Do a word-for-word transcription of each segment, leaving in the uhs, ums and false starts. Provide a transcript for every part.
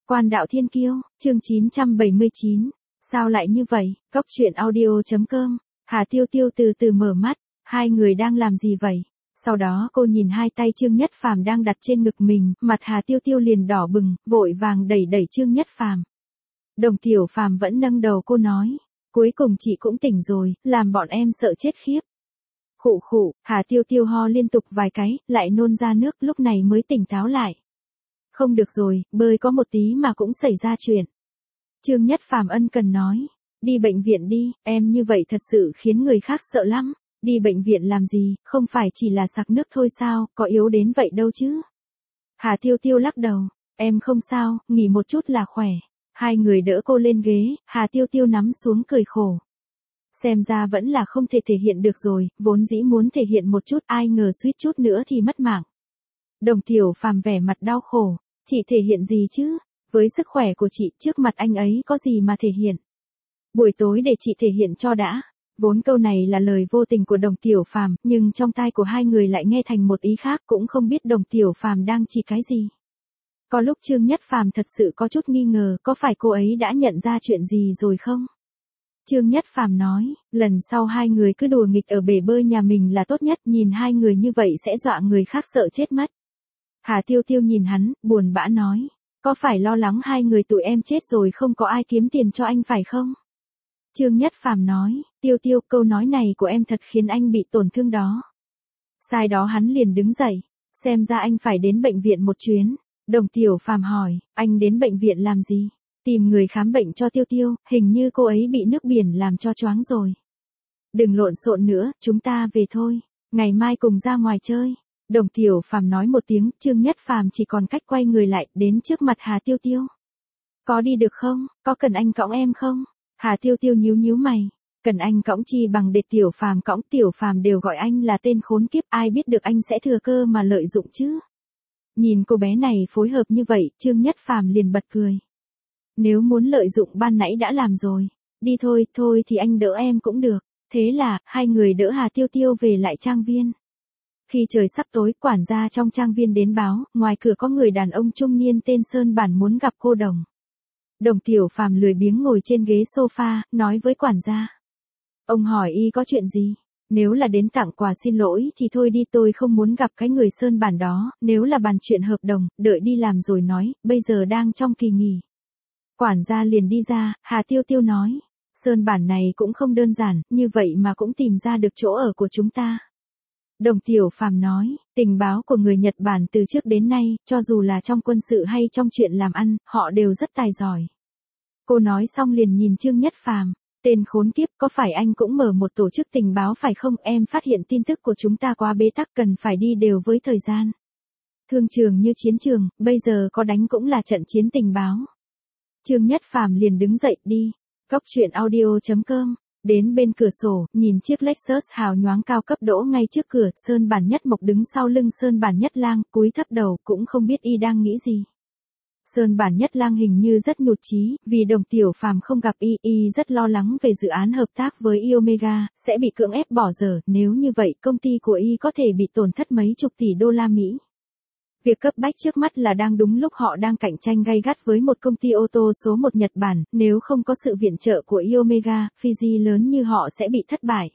Quan đạo thiên kiêu, chương chín trăm bảy mươi chín. Sao lại như vậy? Cốc truyện audio chấm com. Hà Tiêu Tiêu từ từ mở mắt, hai người đang làm gì vậy? Sau đó cô nhìn hai tay Trương Nhất Phàm đang đặt trên ngực mình, mặt Hà Tiêu Tiêu liền đỏ bừng, vội vàng đẩy đẩy Trương Nhất Phàm. Đồng Tiểu Phàm vẫn nâng đầu cô nói, cuối cùng chị cũng tỉnh rồi, làm bọn em sợ chết khiếp. Khụ khụ, Hà Tiêu Tiêu ho liên tục vài cái, lại nôn ra nước, lúc này mới tỉnh táo lại. Không được rồi, bơi có một tí mà cũng xảy ra chuyện. Trương Nhất Phàm ân cần nói, đi bệnh viện đi, em như vậy thật sự khiến người khác sợ lắm. Đi bệnh viện làm gì, không phải chỉ là sặc nước thôi sao, có yếu đến vậy đâu chứ. Hà Tiêu Tiêu lắc đầu, em không sao, nghỉ một chút là khỏe. Hai người đỡ cô lên ghế, Hà Tiêu Tiêu nắm xuống cười khổ. Xem ra vẫn là không thể thể hiện được rồi, vốn dĩ muốn thể hiện một chút, ai ngờ suýt chút nữa thì mất mạng. Đồng Tiểu Phàm vẻ mặt đau khổ, chị thể hiện gì chứ, với sức khỏe của chị trước mặt anh ấy có gì mà thể hiện. Buổi tối để chị thể hiện cho đã. Vốn câu này là lời vô tình của Đồng Tiểu Phàm, nhưng trong tai của hai người lại nghe thành một ý khác, cũng không biết Đồng Tiểu Phàm đang chỉ cái gì. Có lúc Trương Nhất Phàm thật sự có chút nghi ngờ, có phải cô ấy đã nhận ra chuyện gì rồi không? Trương Nhất Phàm nói, lần sau hai người cứ đùa nghịch ở bể bơi nhà mình là tốt nhất, nhìn hai người như vậy sẽ dọa người khác sợ chết mất. Hà Tiêu Tiêu nhìn hắn, buồn bã nói, có phải lo lắng hai người tụi em chết rồi không có ai kiếm tiền cho anh phải không? Trương Nhất Phàm nói, Tiêu Tiêu, câu nói này của em thật khiến anh bị tổn thương đó. Sai đó hắn liền đứng dậy, xem ra anh phải đến bệnh viện một chuyến. Đồng Tiểu Phàm hỏi, anh đến bệnh viện làm gì? Tìm người khám bệnh cho Tiêu Tiêu, hình như cô ấy bị nước biển làm cho choáng rồi. Đừng lộn xộn nữa, chúng ta về thôi, ngày mai cùng ra ngoài chơi. Đồng Tiểu Phàm nói một tiếng, Trương Nhất Phàm chỉ còn cách quay người lại, đến trước mặt Hà Tiêu Tiêu. Có đi được không, có cần anh cõng em không? Hà Tiêu Tiêu nhíu nhíu mày, cần anh cõng chi bằng để Tiểu Phàm cõng, Tiểu Phàm đều gọi anh là tên khốn kiếp, ai biết được anh sẽ thừa cơ mà lợi dụng chứ. Nhìn cô bé này phối hợp như vậy, Trương Nhất Phàm liền bật cười. Nếu muốn lợi dụng ban nãy đã làm rồi, đi thôi, thôi thì anh đỡ em cũng được. Thế là, hai người đỡ Hà Tiêu Tiêu về lại trang viên. Khi trời sắp tối, quản gia trong trang viên đến báo, ngoài cửa có người đàn ông trung niên tên Sơn Bản muốn gặp cô Đồng. Đồng Tiểu Phàm lười biếng ngồi trên ghế sofa, nói với quản gia. Ông hỏi y có chuyện gì? Nếu là đến tặng quà xin lỗi thì thôi đi, tôi không muốn gặp cái người Sơn Bản đó, nếu là bàn chuyện hợp đồng, đợi đi làm rồi nói, bây giờ đang trong kỳ nghỉ. Quản gia liền đi ra, Hà Tiêu Tiêu nói, Sơn Bản này cũng không đơn giản, như vậy mà cũng tìm ra được chỗ ở của chúng ta. Đồng Tiểu Phàm nói, tình báo của người Nhật Bản từ trước đến nay, cho dù là trong quân sự hay trong chuyện làm ăn, họ đều rất tài giỏi. Cô nói xong liền nhìn Trương Nhất Phàm, tên khốn kiếp, có phải anh cũng mở một tổ chức tình báo phải không? Em phát hiện tin tức của chúng ta quá bế tắc, cần phải đi đều với thời gian. Thương trường như chiến trường, bây giờ có đánh cũng là trận chiến tình báo. Trương Nhất Phàm liền đứng dậy đi, cốc truyện audio chấm com. Đến bên cửa sổ, nhìn chiếc Lexus hào nhoáng cao cấp đỗ ngay trước cửa, Sơn Bản Nhất Mộc đứng sau lưng Sơn Bản Nhất Lang, cúi thấp đầu, cũng không biết y đang nghĩ gì. Sơn Bản Nhất Lang hình như rất nhụt chí, vì Đồng Tiểu Phàm không gặp y, y rất lo lắng về dự án hợp tác với y Omega, sẽ bị cưỡng ép bỏ dở, nếu như vậy công ty của y có thể bị tổn thất mấy chục tỷ đô la Mỹ. Việc cấp bách trước mắt là đang đúng lúc họ đang cạnh tranh gay gắt với một công ty ô tô số một Nhật Bản, nếu không có sự viện trợ của y Omega, Fiji lớn như họ sẽ bị thất bại.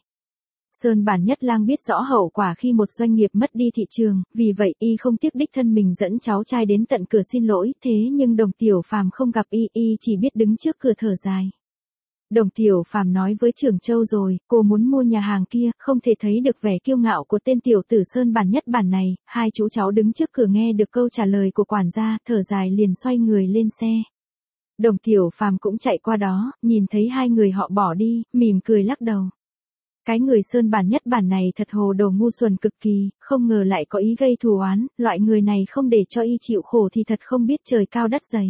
Sơn Bản Nhất Lang biết rõ hậu quả khi một doanh nghiệp mất đi thị trường, vì vậy y không tiếc đích thân mình dẫn cháu trai đến tận cửa xin lỗi, thế nhưng Đồng Tiểu Phàm không gặp y, y chỉ biết đứng trước cửa thở dài. Đồng Tiểu Phàm nói với Trưởng Châu rồi, cô muốn mua nhà hàng kia, không thể thấy được vẻ kiêu ngạo của tên tiểu tử Sơn Bản Nhất Bản này, hai chú cháu đứng trước cửa nghe được câu trả lời của quản gia, thở dài liền xoay người lên xe. Đồng Tiểu Phàm cũng chạy qua đó, nhìn thấy hai người họ bỏ đi, mỉm cười lắc đầu. Cái người Sơn Bản Nhất Bản này thật hồ đồ ngu xuẩn cực kỳ, không ngờ lại có ý gây thù oán, loại người này không để cho y chịu khổ thì thật không biết trời cao đất dày.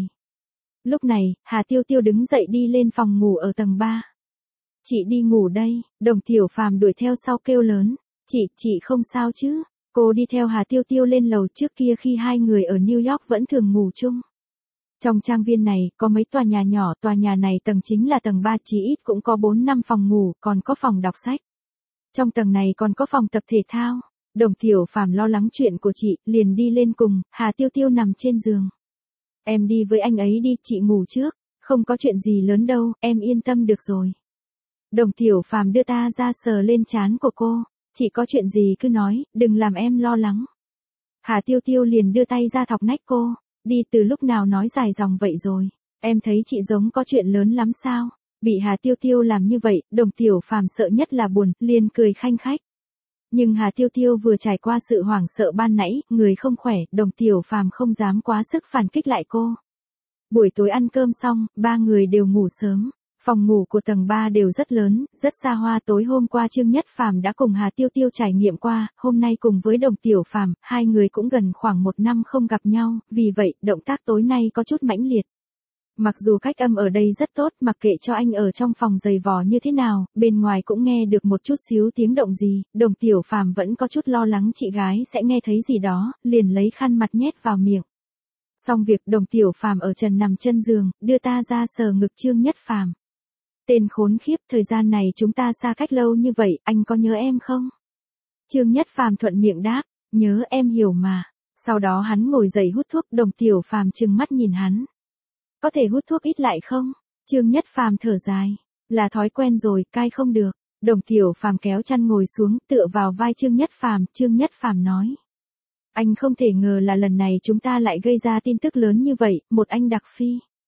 Lúc này, Hà Tiêu Tiêu đứng dậy đi lên phòng ngủ ở tầng ba. Chị đi ngủ đây, Đồng Tiểu Phàm đuổi theo sau kêu lớn. Chị, chị không sao chứ? Cô đi theo Hà Tiêu Tiêu lên lầu, trước kia khi hai người ở New York vẫn thường ngủ chung. Trong trang viên này, có mấy tòa nhà nhỏ, tòa nhà này tầng chính là tầng ba, chí ít cũng có bốn năm phòng ngủ, còn có phòng đọc sách. Trong tầng này còn có phòng tập thể thao. Đồng Tiểu Phàm lo lắng chuyện của chị, liền đi lên cùng, Hà Tiêu Tiêu nằm trên giường. Em đi với anh ấy đi, chị ngủ trước, không có chuyện gì lớn đâu, em yên tâm được rồi. Đồng Tiểu Phàm đưa ta ra sờ lên trán của cô, chị có chuyện gì cứ nói, đừng làm em lo lắng. Hà Tiêu Tiêu liền đưa tay ra thọc nách cô, đi từ lúc nào nói dài dòng vậy rồi, em thấy chị giống có chuyện lớn lắm sao? Bị Hà Tiêu Tiêu làm như vậy, Đồng Tiểu Phàm sợ nhất là buồn, liền cười khanh khách. Nhưng Hà Tiêu Tiêu vừa trải qua sự hoảng sợ ban nãy, người không khỏe, Đồng Tiểu Phàm không dám quá sức phản kích lại cô. Buổi tối ăn cơm xong, ba người đều ngủ sớm. Phòng ngủ của tầng ba đều rất lớn, rất xa hoa. Tối hôm qua Trương Nhất Phàm đã cùng Hà Tiêu Tiêu trải nghiệm qua, hôm nay cùng với Đồng Tiểu Phàm, hai người cũng gần khoảng một năm không gặp nhau, vì vậy, động tác tối nay có chút mãnh liệt. Mặc dù cách âm ở đây rất tốt, mặc kệ cho anh ở trong phòng giày vò như thế nào, bên ngoài cũng nghe được một chút xíu tiếng động gì, Đồng Tiểu Phàm vẫn có chút lo lắng chị gái sẽ nghe thấy gì đó, liền lấy khăn mặt nhét vào miệng. Xong việc, Đồng Tiểu Phàm ở trần nằm chân giường, đưa ta ra sờ ngực Trương Nhất Phàm. Tên khốn khiếp, thời gian này chúng ta xa cách lâu như vậy, anh có nhớ em không? Trương Nhất Phàm thuận miệng đáp, nhớ, em hiểu mà. Sau đó hắn ngồi dậy hút thuốc, Đồng Tiểu Phàm trừng mắt nhìn hắn. Có thể hút thuốc ít lại không? Trương Nhất Phàm thở dài, là thói quen rồi, cai không được. Đồng Tiểu Phàm kéo chăn ngồi xuống, tựa vào vai Trương Nhất Phàm, Trương Nhất Phàm nói. Anh không thể ngờ là lần này chúng ta lại gây ra tin tức lớn như vậy, một anh đặc phi.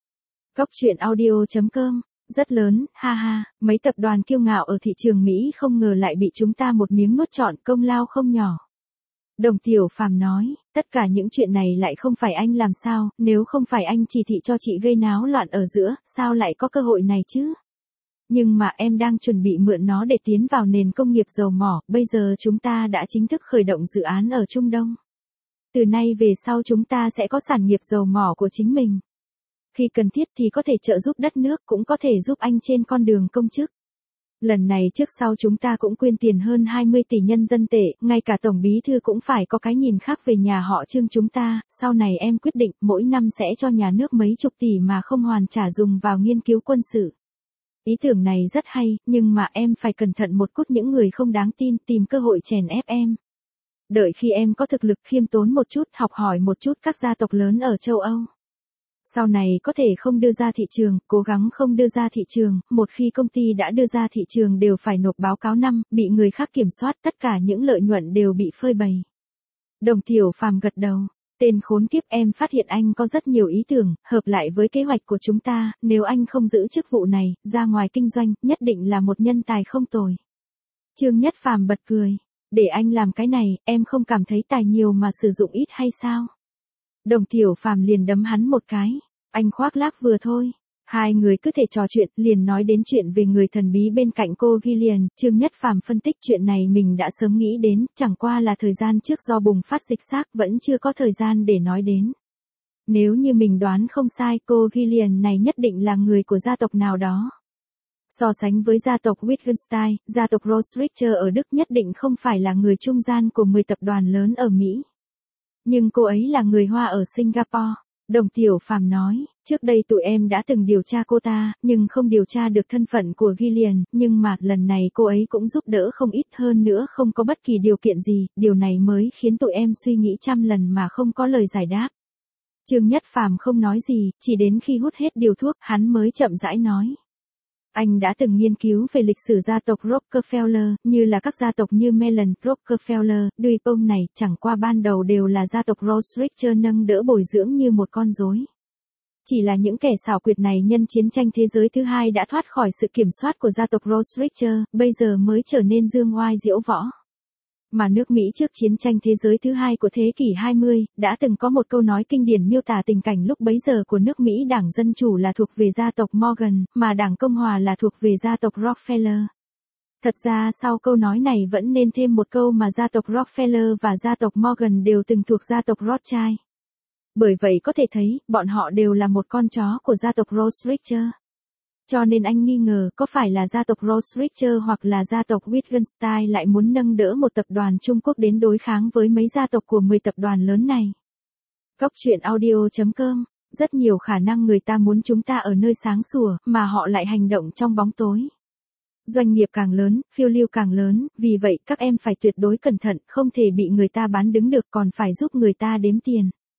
Góc truyện audio chấm com, rất lớn, ha ha, mấy tập đoàn kiêu ngạo ở thị trường Mỹ không ngờ lại bị chúng ta một miếng nuốt trọn, công lao không nhỏ. Đồng Tiểu Phàm nói, tất cả những chuyện này lại không phải anh làm sao, nếu không phải anh chỉ thị cho chị gây náo loạn ở giữa, sao lại có cơ hội này chứ? Nhưng mà em đang chuẩn bị mượn nó để tiến vào nền công nghiệp dầu mỏ, bây giờ chúng ta đã chính thức khởi động dự án ở Trung Đông. Từ nay về sau chúng ta sẽ có sản nghiệp dầu mỏ của chính mình. Khi cần thiết thì có thể trợ giúp đất nước, cũng có thể giúp anh trên con đường công chức. Lần này trước sau chúng ta cũng quyên tiền hơn hai mươi tỷ nhân dân tệ, ngay cả Tổng Bí Thư cũng phải có cái nhìn khác về nhà họ Trương chúng ta, sau này em quyết định mỗi năm sẽ cho nhà nước mấy chục tỷ mà không hoàn trả dùng vào nghiên cứu quân sự. Ý tưởng này rất hay, nhưng mà em phải cẩn thận một chút những người không đáng tin tìm cơ hội chèn ép em. Đợi khi em có thực lực khiêm tốn một chút, học hỏi một chút các gia tộc lớn ở châu Âu. Sau này có thể không đưa ra thị trường, cố gắng không đưa ra thị trường, một khi công ty đã đưa ra thị trường đều phải nộp báo cáo năm, bị người khác kiểm soát, tất cả những lợi nhuận đều bị phơi bày. Đồng Tiểu Phàm gật đầu, tên khốn kiếp, em phát hiện anh có rất nhiều ý tưởng, hợp lại với kế hoạch của chúng ta, nếu anh không giữ chức vụ này, ra ngoài kinh doanh, nhất định là một nhân tài không tồi. Trương Nhất Phàm bật cười, để anh làm cái này, em không cảm thấy tài nhiều mà sử dụng ít hay sao? Đồng Tiểu Phàm liền đấm hắn một cái, anh khoác lác vừa thôi. Hai người cứ thể trò chuyện, liền nói đến chuyện về người thần bí bên cạnh cô Gillian. Trương Nhất Phàm phân tích chuyện này mình đã sớm nghĩ đến, chẳng qua là thời gian trước do bùng phát dịch xác vẫn chưa có thời gian để nói đến. Nếu như mình đoán không sai, cô Gillian này nhất định là người của gia tộc nào đó. So sánh với gia tộc Wittgenstein, gia tộc Rothschild ở Đức nhất định không phải là người trung gian của mười tập đoàn lớn ở Mỹ. Nhưng cô ấy là người Hoa ở Singapore. Đồng Tiểu Phàm nói, trước đây tụi em đã từng điều tra cô ta, nhưng không điều tra được thân phận của Gillian, nhưng mà lần này cô ấy cũng giúp đỡ không ít, hơn nữa không có bất kỳ điều kiện gì, điều này mới khiến tụi em suy nghĩ trăm lần mà không có lời giải đáp. Trương Nhất Phàm không nói gì, chỉ đến khi hút hết điều thuốc, hắn mới chậm rãi nói. Anh đã từng nghiên cứu về lịch sử gia tộc Rockefeller, như là các gia tộc như Mellon, Rockefeller, DuPont này, chẳng qua ban đầu đều là gia tộc Rothschild nâng đỡ bồi dưỡng như một con rối. Chỉ là những kẻ xảo quyệt này nhân chiến tranh thế giới thứ hai đã thoát khỏi sự kiểm soát của gia tộc Rothschild, bây giờ mới trở nên dương oai diễu võ. Mà nước Mỹ trước chiến tranh thế giới thứ hai của thế kỷ hai mươi, đã từng có một câu nói kinh điển miêu tả tình cảnh lúc bấy giờ của nước Mỹ. Đảng Dân Chủ là thuộc về gia tộc Morgan, mà Đảng Cộng Hòa là thuộc về gia tộc Rockefeller. Thật ra sau câu nói này vẫn nên thêm một câu mà gia tộc Rockefeller và gia tộc Morgan đều từng thuộc gia tộc Rothschild. Bởi vậy có thể thấy, bọn họ đều là một con chó của gia tộc Rothschild. Cho nên anh nghi ngờ có phải là gia tộc Rothschild hoặc là gia tộc Wittgenstein lại muốn nâng đỡ một tập đoàn Trung Quốc đến đối kháng với mấy gia tộc của mười tập đoàn lớn này. Góc truyện audio chấm com, rất nhiều khả năng người ta muốn chúng ta ở nơi sáng sủa, mà họ lại hành động trong bóng tối. Doanh nghiệp càng lớn, phiêu lưu càng lớn, vì vậy các em phải tuyệt đối cẩn thận, không thể bị người ta bán đứng được, còn phải giúp người ta đếm tiền.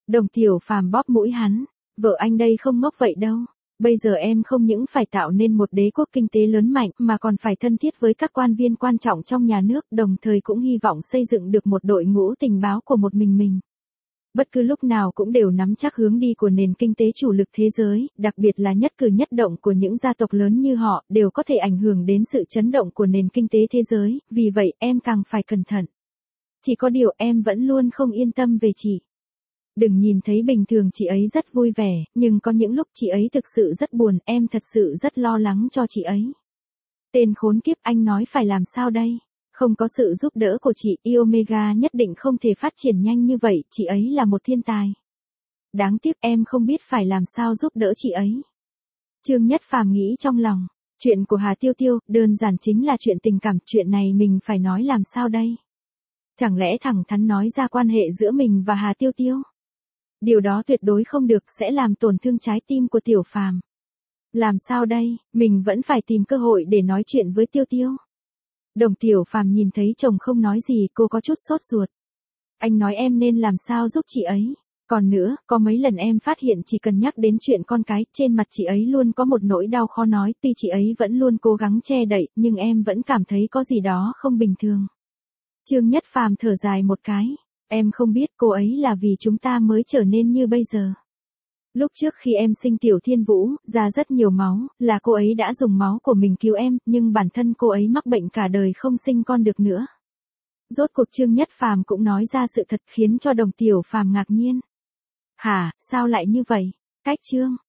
Đồng Tiểu Phàm bóp mũi hắn, vợ anh đây không ngốc vậy đâu. Bây giờ em không những phải tạo nên một đế quốc kinh tế lớn mạnh mà còn phải thân thiết với các quan viên quan trọng trong nhà nước, đồng thời cũng hy vọng xây dựng được một đội ngũ tình báo của một mình mình. Bất cứ lúc nào cũng đều nắm chắc hướng đi của nền kinh tế chủ lực thế giới, đặc biệt là nhất cử nhất động của những gia tộc lớn như họ, đều có thể ảnh hưởng đến sự chấn động của nền kinh tế thế giới, vì vậy em càng phải cẩn thận. Chỉ có điều em vẫn luôn không yên tâm về chị. Đừng nhìn thấy bình thường chị ấy rất vui vẻ, nhưng có những lúc chị ấy thực sự rất buồn, em thật sự rất lo lắng cho chị ấy. Tên khốn kiếp, anh nói phải làm sao đây? Không có sự giúp đỡ của chị, Iomega nhất định không thể phát triển nhanh như vậy, chị ấy là một thiên tài. Đáng tiếc em không biết phải làm sao giúp đỡ chị ấy. Trương Nhất Phàm nghĩ trong lòng, chuyện của Hà Tiêu Tiêu, đơn giản chính là chuyện tình cảm, chuyện này mình phải nói làm sao đây? Chẳng lẽ thẳng thắn nói ra quan hệ giữa mình và Hà Tiêu Tiêu? Điều đó tuyệt đối không được, sẽ làm tổn thương trái tim của Tiểu Phàm. Làm sao đây, mình vẫn phải tìm cơ hội để nói chuyện với Tiêu Tiêu. Đồng Tiểu Phàm nhìn thấy chồng không nói gì, cô có chút sốt ruột. Anh nói em nên làm sao giúp chị ấy. Còn nữa, có mấy lần em phát hiện chỉ cần nhắc đến chuyện con cái, trên mặt chị ấy luôn có một nỗi đau khó nói, tuy chị ấy vẫn luôn cố gắng che đậy, nhưng em vẫn cảm thấy có gì đó không bình thường. Trương Nhất Phàm thở dài một cái. Em không biết cô ấy là vì chúng ta mới trở nên như bây giờ. Lúc trước khi em sinh Tiểu Thiên Vũ, ra rất nhiều máu, là cô ấy đã dùng máu của mình cứu em, nhưng bản thân cô ấy mắc bệnh cả đời không sinh con được nữa. Rốt cuộc Trương Nhất Phàm cũng nói ra sự thật khiến cho Đồng Tiểu Phàm ngạc nhiên. Hả, sao lại như vậy? Cách Trương,